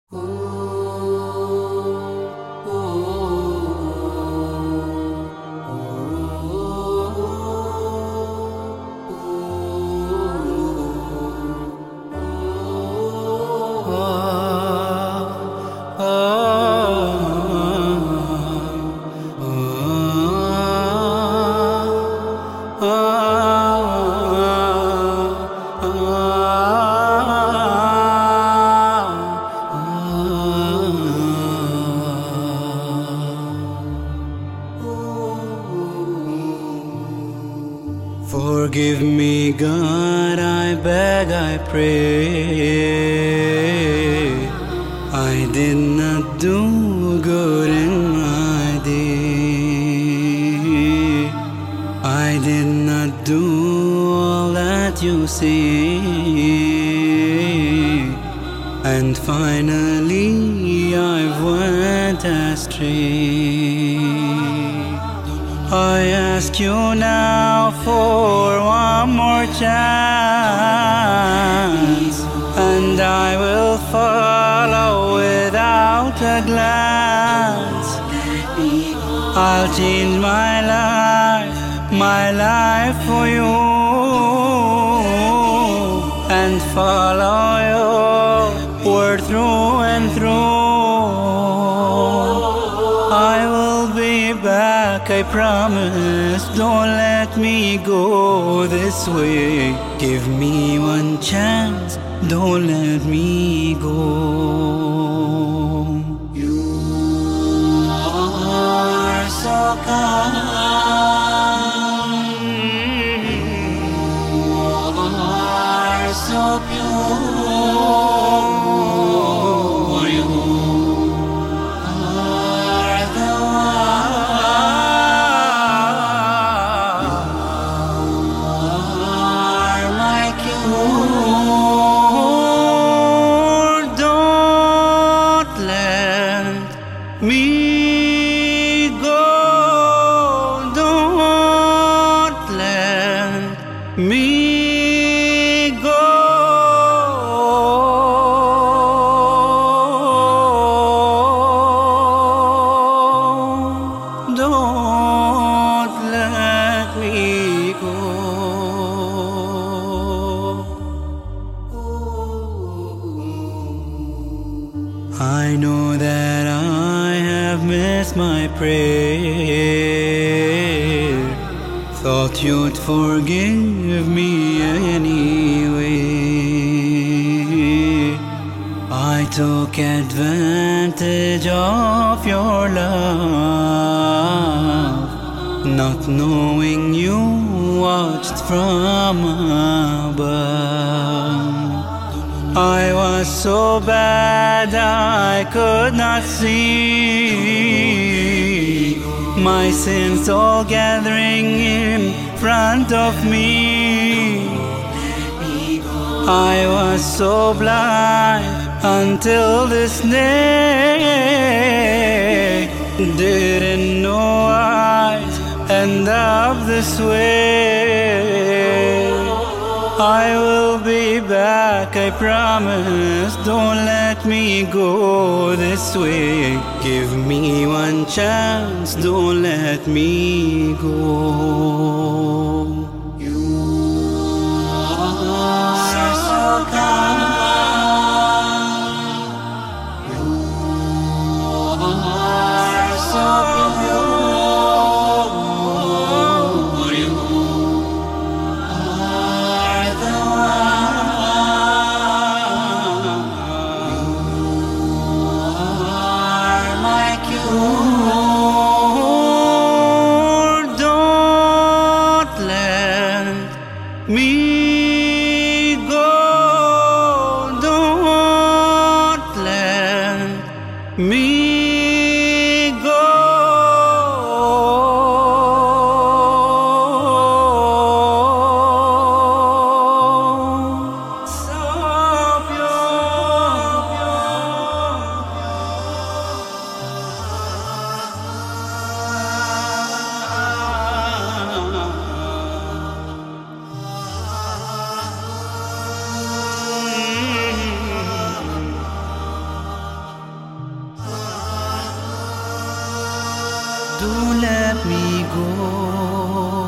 Forgive me, God, I beg, I pray. I did not do good in my day. I did not do all that you say. And finally I went astray. I ask you now for one more chance, and I will follow without a glance. I'll change my life for you, and follow your word through and through. I will be back, I promise. Don't let me go this way. Give me one chance, don't let me go. You are so kind, you are so pure. Me go, don't let me go. Don't let me go. I know that I have missed my prayer. Thought you'd forgive me anyway. I took advantage of your love, not knowing you watched from above. I was so bad I could not see my sins all gathering in front of me. I was so blind until this day, didn't know I'd end up this way. I will be back, I promise. Don't let me go this way. Give me one chance, don't let me go. You are so kind, you are so pure. Don't let Don't let me go.